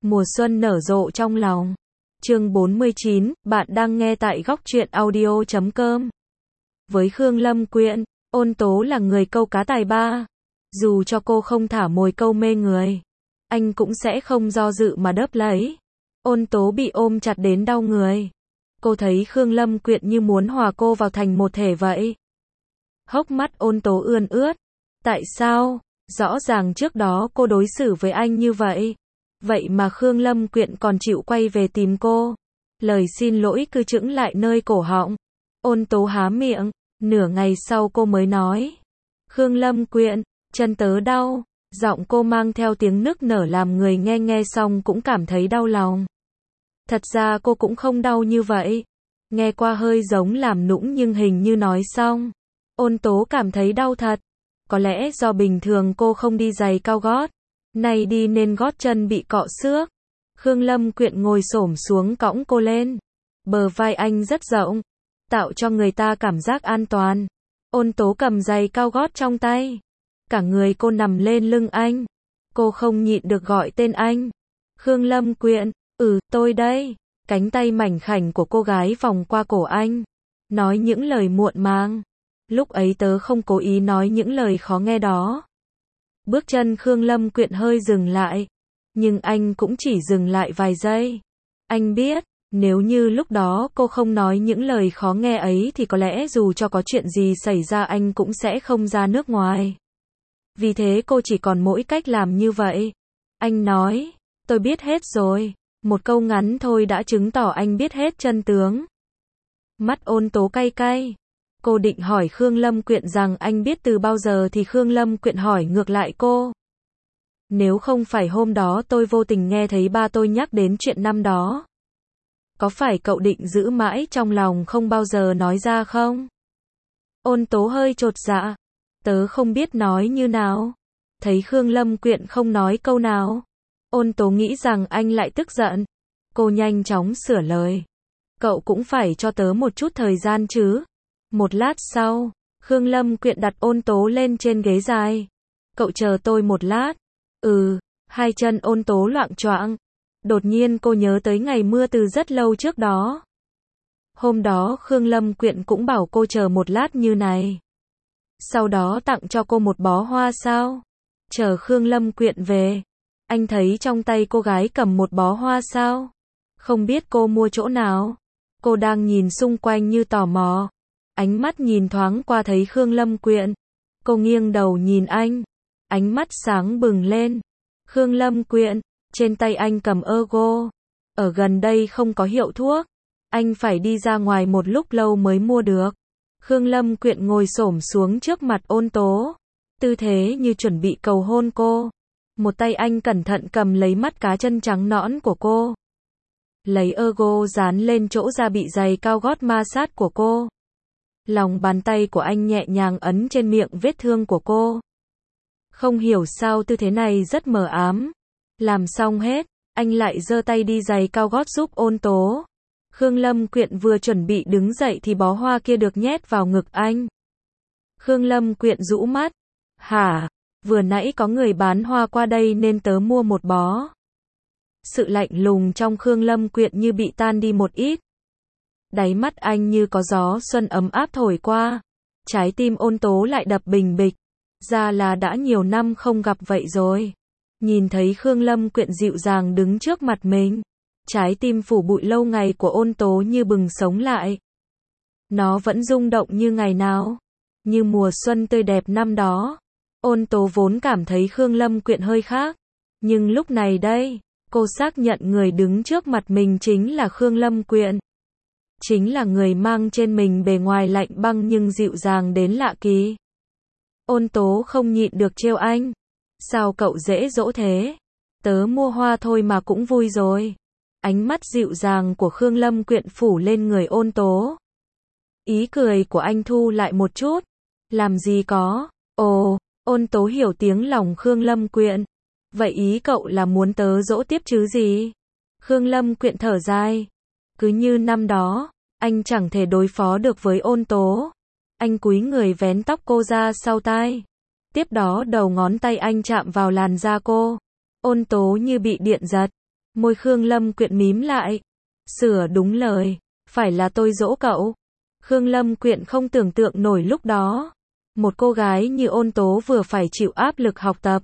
Mùa xuân nở rộ trong lòng. Chương 49, bạn đang nghe tại góc truyện audio.com. Với Khương Lâm Quyện, Ôn Tố là người câu cá tài ba. Dù cho cô không thả mồi câu mê người, anh cũng sẽ không do dự mà đớp lấy. Ôn Tố bị ôm chặt đến đau người. Cô thấy Khương Lâm Quyện như muốn hòa cô vào thành một thể vậy. Hốc mắt Ôn Tố ươn ướt. Tại sao? Rõ ràng trước đó cô đối xử với anh như vậy. Vậy mà Khương Lâm Quyện còn chịu quay về tìm cô. Lời xin lỗi cứ chững lại nơi cổ họng. Ôn Tố há miệng, nửa ngày sau cô mới nói. Khương Lâm Quyện, chân tớ đau. Giọng cô mang theo tiếng nức nở làm người nghe xong cũng cảm thấy đau lòng. Thật ra cô cũng không đau như vậy. Nghe qua hơi giống làm nũng nhưng hình như nói xong. Ôn Tố cảm thấy đau thật. Có lẽ do bình thường cô không đi giày cao gót. Nay đi nên gót chân bị cọ xước. Khương Lâm Quyện ngồi xổm xuống cõng cô lên. Bờ vai anh rất rộng, tạo cho người ta cảm giác an toàn. Ôn Tố cầm giày cao gót trong tay. Cả người cô nằm lên lưng anh. Cô không nhịn được gọi tên anh. Khương Lâm Quyện, tôi đây. Cánh tay mảnh khảnh của cô gái vòng qua cổ anh. Nói những lời muộn màng. Lúc ấy tớ không cố ý nói những lời khó nghe đó. Bước chân Khương Lâm Quyện hơi dừng lại. Nhưng anh cũng chỉ dừng lại vài giây. Anh biết, nếu như lúc đó cô không nói những lời khó nghe ấy thì có lẽ dù cho có chuyện gì xảy ra anh cũng sẽ không ra nước ngoài. Vì thế cô chỉ còn mỗi cách làm như vậy. Anh nói, tôi biết hết rồi. Một câu ngắn thôi đã chứng tỏ anh biết hết chân tướng. Mắt Ôn Tố cay cay. Cô định hỏi Khương Lâm Quyện rằng anh biết từ bao giờ thì Khương Lâm Quyện hỏi ngược lại cô. Nếu không phải hôm đó tôi vô tình nghe thấy ba tôi nhắc đến chuyện năm đó. Có phải cậu định giữ mãi trong lòng không bao giờ nói ra không? Ôn Tố hơi chột dạ. Tớ không biết nói như nào. Thấy Khương Lâm Quyện không nói câu nào. Ôn Tố nghĩ rằng anh lại tức giận. Cô nhanh chóng sửa lời. Cậu cũng phải cho tớ một chút thời gian chứ. Một lát sau, Khương Lâm Quyện đặt Ôn Tố lên trên ghế dài. Cậu chờ tôi một lát. Hai chân Ôn Tố loạng choạng. Đột nhiên cô nhớ tới ngày mưa từ rất lâu trước đó. Hôm đó Khương Lâm Quyện cũng bảo cô chờ một lát như này. Sau đó tặng cho cô một bó hoa sao? Chờ Khương Lâm Quyện về. Anh thấy trong tay cô gái cầm một bó hoa sao? Không biết cô mua chỗ nào? Cô đang nhìn xung quanh như tò mò. Ánh mắt nhìn thoáng qua thấy Khương Lâm Quyện. Cô nghiêng đầu nhìn anh. Ánh mắt sáng bừng lên. Khương Lâm Quyện, trên tay anh cầm ergo. Ở gần đây không có hiệu thuốc. Anh phải đi ra ngoài một lúc lâu mới mua được. Khương Lâm Quyện ngồi xổm xuống trước mặt Ôn Tố. Tư thế như chuẩn bị cầu hôn cô. Một tay anh cẩn thận cầm lấy mắt cá chân trắng nõn của cô. Lấy ergo dán lên chỗ da bị giày cao gót ma sát của cô. Lòng bàn tay của anh nhẹ nhàng ấn trên miệng vết thương của cô. Không hiểu sao tư thế này rất mờ ám. Làm xong hết, anh lại giơ tay đi giày cao gót giúp Ôn Tố. Khương Lâm Quyện vừa chuẩn bị đứng dậy thì bó hoa kia được nhét vào ngực anh. Khương Lâm Quyện rũ mắt. Hả? Vừa nãy có người bán hoa qua đây nên tớ mua một bó. Sự lạnh lùng trong Khương Lâm Quyện như bị tan đi một ít. Đáy mắt anh như có gió xuân ấm áp thổi qua. Trái tim Ôn Tố lại đập bình bịch. Ra là đã nhiều năm không gặp vậy rồi. Nhìn thấy Khương Lâm Quyện dịu dàng đứng trước mặt mình. Trái tim phủ bụi lâu ngày của Ôn Tố như bừng sống lại. Nó vẫn rung động như ngày nào. Như mùa xuân tươi đẹp năm đó. Ôn Tố vốn cảm thấy Khương Lâm Quyện hơi khác. Nhưng lúc này đây, cô xác nhận người đứng trước mặt mình chính là Khương Lâm Quyện. Chính là người mang trên mình bề ngoài lạnh băng nhưng dịu dàng đến lạ kỳ. Ôn Tố không nhịn được trêu anh. Sao cậu dễ dỗ thế? Tớ mua hoa thôi mà cũng vui rồi. Ánh mắt dịu dàng của Khương Lâm Quyện phủ lên người Ôn Tố. Ý cười của anh thu lại một chút. Làm gì có? Ồ, Ôn Tố hiểu tiếng lòng Khương Lâm Quyện. Vậy ý cậu là muốn tớ dỗ tiếp chứ gì? Khương Lâm Quyện thở dài. Cứ như năm đó, anh chẳng thể đối phó được với Ôn Tố. Anh cúi người vén tóc cô ra sau tai. Tiếp đó đầu ngón tay anh chạm vào làn da cô. Ôn Tố như bị điện giật. Môi Khương Lâm Quyện mím lại. Sửa đúng lời. Phải là tôi dỗ cậu. Khương Lâm Quyện không tưởng tượng nổi lúc đó. Một cô gái như Ôn Tố vừa phải chịu áp lực học tập,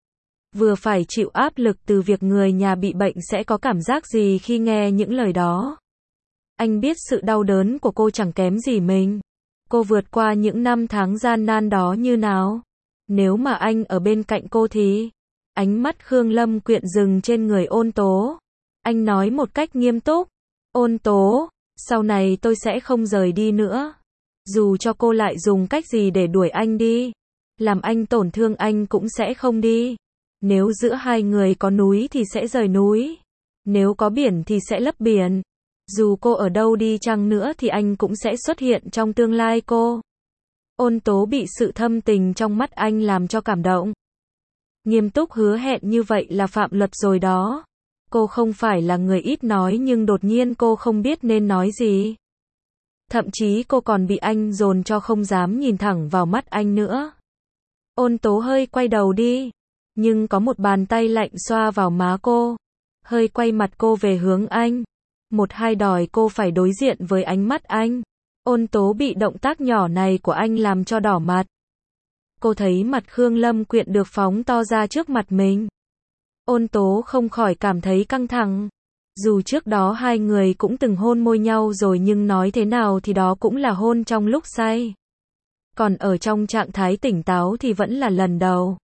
vừa phải chịu áp lực từ việc người nhà bị bệnh sẽ có cảm giác gì khi nghe những lời đó. Anh biết sự đau đớn của cô chẳng kém gì mình. Cô vượt qua những năm tháng gian nan đó như nào. Nếu mà anh ở bên cạnh cô thì... Ánh mắt Khương Lâm Quyện dừng trên người Ôn Tố. Anh nói một cách nghiêm túc. Ôn Tố, sau này tôi sẽ không rời đi nữa. Dù cho cô lại dùng cách gì để đuổi anh đi, làm anh tổn thương anh cũng sẽ không đi. Nếu giữa hai người có núi thì sẽ rời núi. Nếu có biển thì sẽ lấp biển. Dù cô ở đâu đi chăng nữa thì anh cũng sẽ xuất hiện trong tương lai cô. Ôn Tố bị sự thâm tình trong mắt anh làm cho cảm động. Nghiêm túc hứa hẹn như vậy là phạm luật rồi đó. Cô không phải là người ít nói nhưng đột nhiên cô không biết nên nói gì. Thậm chí cô còn bị anh dồn cho không dám nhìn thẳng vào mắt anh nữa. Ôn Tố hơi quay đầu đi. Nhưng có một bàn tay lạnh xoa vào má cô. Hơi quay mặt cô về hướng anh. Một hai đòi cô phải đối diện với ánh mắt anh. Ôn Tố bị động tác nhỏ này của anh làm cho đỏ mặt. Cô thấy mặt Khương Lâm Quyện được phóng to ra trước mặt mình. Ôn Tố không khỏi cảm thấy căng thẳng. Dù trước đó hai người cũng từng hôn môi nhau rồi nhưng nói thế nào thì đó cũng là hôn trong lúc say. Còn ở trong trạng thái tỉnh táo thì vẫn là lần đầu.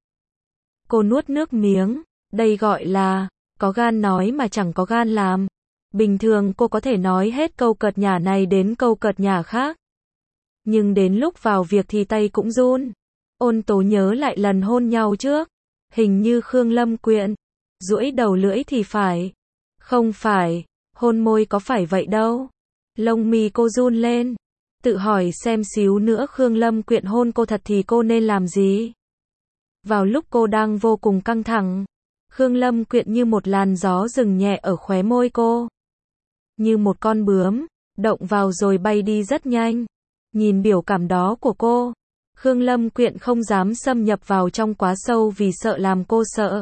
Cô nuốt nước miếng. Đây gọi là có gan nói mà chẳng có gan làm. Bình thường cô có thể nói hết câu cợt nhả này đến câu cợt nhả khác. Nhưng đến lúc vào việc thì tay cũng run. Ôn Tố nhớ lại lần hôn nhau trước. Hình như Khương Lâm Quyện duỗi đầu lưỡi thì phải. Không phải, hôn môi có phải vậy đâu. Lông mi cô run lên. Tự hỏi xem xíu nữa Khương Lâm Quyện hôn cô thật thì cô nên làm gì? Vào lúc cô đang vô cùng căng thẳng, Khương Lâm Quyện như một làn gió dừng nhẹ ở khóe môi cô. Như một con bướm, động vào rồi bay đi rất nhanh. Nhìn biểu cảm đó của cô, Khương Lâm Quyện không dám xâm nhập vào trong quá sâu vì sợ làm cô sợ.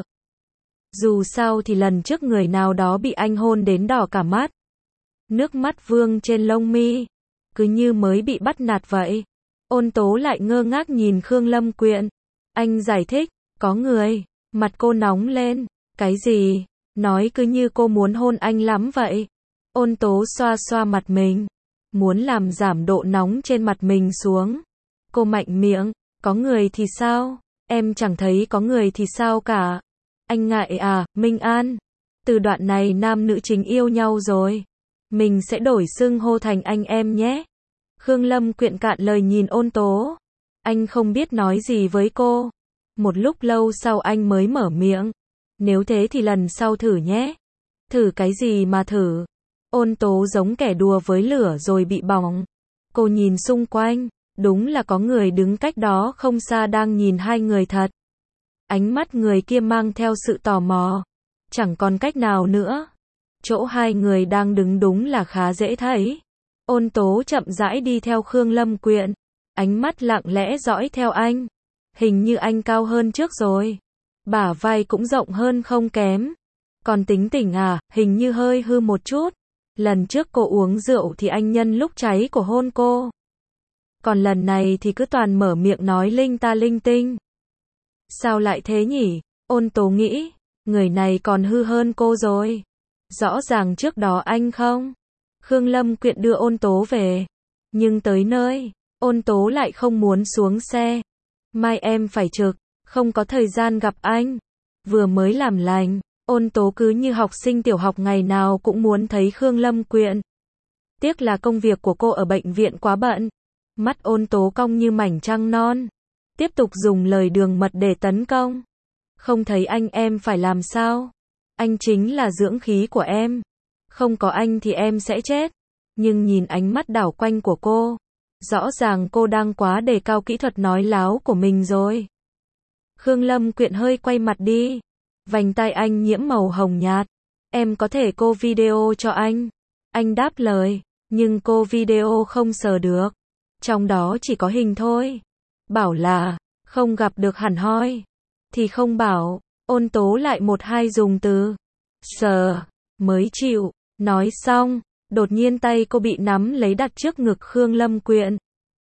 Dù sao thì lần trước người nào đó bị anh hôn đến đỏ cả mắt. Nước mắt vương trên lông mi, cứ như mới bị bắt nạt vậy. Ôn Tố lại ngơ ngác nhìn Khương Lâm Quyện. Anh giải thích, có người. Mặt cô nóng lên. Cái gì? Nói cứ như cô muốn hôn anh lắm vậy. Ôn Tố xoa xoa mặt mình, muốn làm giảm độ nóng trên mặt mình xuống. Cô mạnh miệng, có người thì sao? Em chẳng thấy có người thì sao cả. Anh ngại à, Minh An? Từ đoạn này nam nữ chính yêu nhau rồi. Mình sẽ đổi xưng hô thành anh em nhé. Khương Lâm Quyện cạn lời nhìn Ôn Tố. Anh không biết nói gì với cô. Một lúc lâu sau anh mới mở miệng. Nếu thế thì lần sau thử nhé. Thử cái gì mà thử? Ôn Tố giống kẻ đùa với lửa rồi bị bỏng. Cô nhìn xung quanh. Đúng là có người đứng cách đó không xa đang nhìn hai người thật. Ánh mắt người kia mang theo sự tò mò. Chẳng còn cách nào nữa. Chỗ hai người đang đứng đúng là khá dễ thấy. Ôn Tố chậm rãi đi theo Khương Lâm Quyện. Ánh mắt lặng lẽ dõi theo anh. Hình như anh cao hơn trước rồi. Bả vai cũng rộng hơn không kém. Còn tính tình à, hình như hơi hư một chút. Lần trước cô uống rượu thì anh nhân lúc cháy của hôn cô. Còn lần này thì cứ toàn mở miệng nói linh ta linh tinh. Sao lại thế nhỉ? Ôn Tố nghĩ, người này còn hư hơn cô rồi. Rõ ràng trước đó anh không. Khương Lâm Quyện đưa Ôn Tố về. Nhưng tới nơi, Ôn Tố lại không muốn xuống xe. Mai em phải trực, không có thời gian gặp anh. Vừa mới làm lành, Ôn Tố cứ như học sinh tiểu học ngày nào cũng muốn thấy Khương Lâm Quyện. Tiếc là công việc của cô ở bệnh viện quá bận. Mắt Ôn Tố cong như mảnh trăng non. Tiếp tục dùng lời đường mật để tấn công. Không thấy anh em phải làm sao? Anh chính là dưỡng khí của em. Không có anh thì em sẽ chết. Nhưng nhìn ánh mắt đảo quanh của cô, rõ ràng cô đang quá đề cao kỹ thuật nói láo của mình rồi. Khương Lâm Quyện hơi quay mặt đi. Vành tai anh nhiễm màu hồng nhạt. Em có thể cô video cho anh. Anh đáp lời, nhưng cô video không sờ được. Trong đó chỉ có hình thôi. Bảo là, không gặp được hẳn hoi. Thì không bảo, Ôn Tố lại một hai dùng từ. Sờ, mới chịu. Nói xong, đột nhiên tay cô bị nắm lấy đặt trước ngực Khương Lâm Quyện.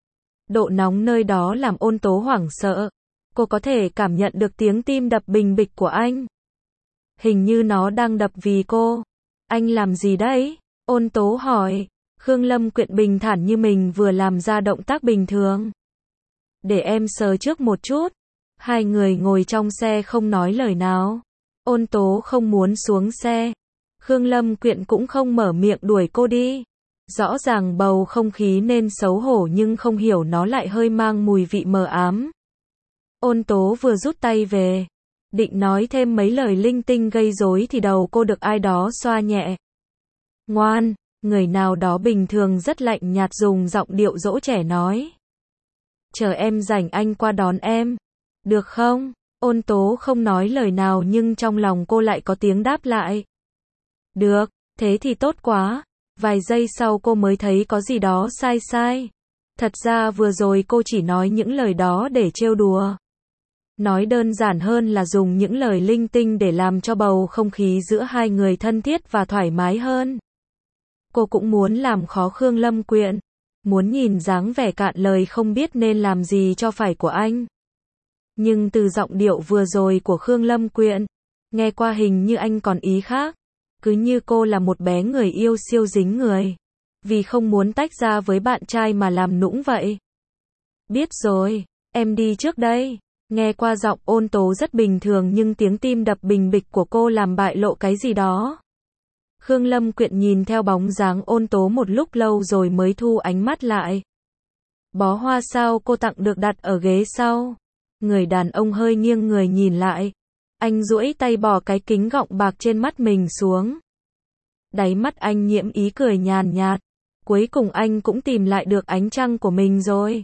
Độ nóng nơi đó làm Ôn Tố hoảng sợ. Cô có thể cảm nhận được tiếng tim đập bình bịch của anh. Hình như nó đang đập vì cô. Anh làm gì đấy? Ôn Tố hỏi. Khương Lâm Quyện bình thản như mình vừa làm ra động tác bình thường. Để em sờ trước một chút. Hai người ngồi trong xe không nói lời nào. Ôn Tố không muốn xuống xe. Khương Lâm Quyện cũng không mở miệng đuổi cô đi. Rõ ràng bầu không khí nên xấu hổ nhưng không hiểu nó lại hơi mang mùi vị mờ ám. Ôn Tố vừa rút tay về. Định nói thêm mấy lời linh tinh gây rối thì đầu cô được ai đó xoa nhẹ. Ngoan, người nào đó bình thường rất lạnh nhạt dùng giọng điệu dỗ trẻ nói. Chờ em rảnh anh qua đón em. Được không? Ôn Tố không nói lời nào nhưng trong lòng cô lại có tiếng đáp lại. Được, thế thì tốt quá. Vài giây sau cô mới thấy có gì đó sai sai. Thật ra vừa rồi cô chỉ nói những lời đó để trêu đùa. Nói đơn giản hơn là dùng những lời linh tinh để làm cho bầu không khí giữa hai người thân thiết và thoải mái hơn. Cô cũng muốn làm khó Khương Lâm Quyện. Muốn nhìn dáng vẻ cạn lời không biết nên làm gì cho phải của anh. Nhưng từ giọng điệu vừa rồi của Khương Lâm Quyện, nghe qua hình như anh còn ý khác. Cứ như cô là một bé người yêu siêu dính người. Vì không muốn tách ra với bạn trai mà làm nũng vậy. Biết rồi, em đi trước đây. Nghe qua giọng Ôn Tố rất bình thường nhưng tiếng tim đập bình bịch của cô làm bại lộ cái gì đó. Khương Lâm Quyện nhìn theo bóng dáng Ôn Tố một lúc lâu rồi mới thu ánh mắt lại. Bó hoa sao cô tặng được đặt ở ghế sau. Người đàn ông hơi nghiêng người nhìn lại. Anh duỗi tay bỏ cái kính gọng bạc trên mắt mình xuống. Đáy mắt anh nhiễm ý cười nhàn nhạt. Cuối cùng anh cũng tìm lại được ánh trăng của mình rồi.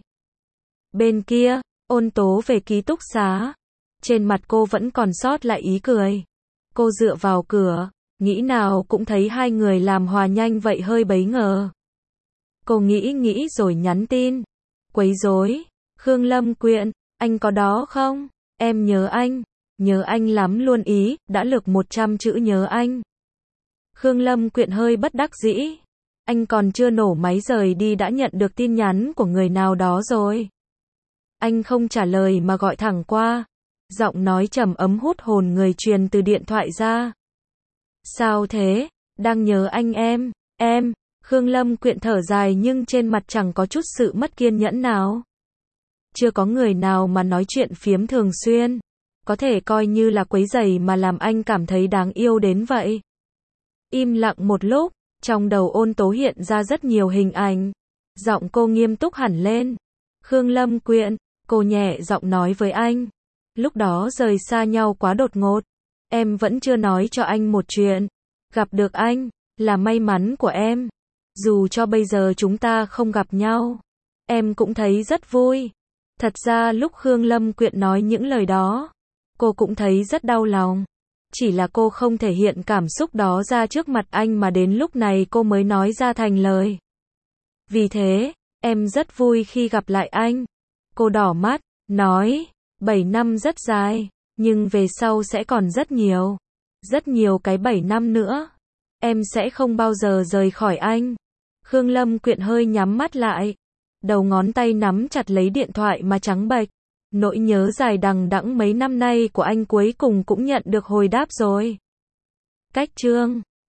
Bên kia, Ôn Tố về ký túc xá. Trên mặt cô vẫn còn sót lại ý cười. Cô dựa vào cửa, nghĩ nào cũng thấy hai người làm hòa nhanh vậy hơi bấy ngờ. Cô nghĩ rồi nhắn tin. Quấy rối. Khương Lâm Quyện, anh có đó không? Em nhớ anh lắm luôn ý, đã lược 100 chữ nhớ anh. Khương Lâm Quyện hơi bất đắc dĩ. Anh còn chưa nổ máy rời đi đã nhận được tin nhắn của người nào đó rồi. Anh không trả lời mà gọi thẳng qua. Giọng nói trầm ấm hút hồn người truyền từ điện thoại ra. Sao thế? Đang nhớ anh em. Khương Lâm Quyện thở dài nhưng trên mặt chẳng có chút sự mất kiên nhẫn nào. Chưa có người nào mà nói chuyện phiếm thường xuyên. Có thể coi như là quấy rầy mà làm anh cảm thấy đáng yêu đến vậy. Im lặng một lúc, trong đầu Ôn Tố hiện ra rất nhiều hình ảnh. Giọng cô nghiêm túc hẳn lên. Khương Lâm Quyện, cô nhẹ giọng nói với anh. Lúc đó rời xa nhau quá đột ngột. Em vẫn chưa nói cho anh một chuyện. Gặp được anh, là may mắn của em. Dù cho bây giờ chúng ta không gặp nhau, em cũng thấy rất vui. Thật ra lúc Khương Lâm Quyện nói những lời đó, cô cũng thấy rất đau lòng. Chỉ là cô không thể hiện cảm xúc đó ra trước mặt anh mà đến lúc này cô mới nói ra thành lời. Vì thế, em rất vui khi gặp lại anh. Cô đỏ mắt, nói, 7 năm rất dài, nhưng về sau sẽ còn rất nhiều cái 7 năm nữa. Em sẽ không bao giờ rời khỏi anh. Khương Lâm Quyện hơi nhắm mắt lại. Đầu ngón tay nắm chặt lấy điện thoại mà trắng bệch. Nỗi nhớ dài đằng đẵng mấy năm nay của anh cuối cùng cũng nhận được hồi đáp rồi. Cách chương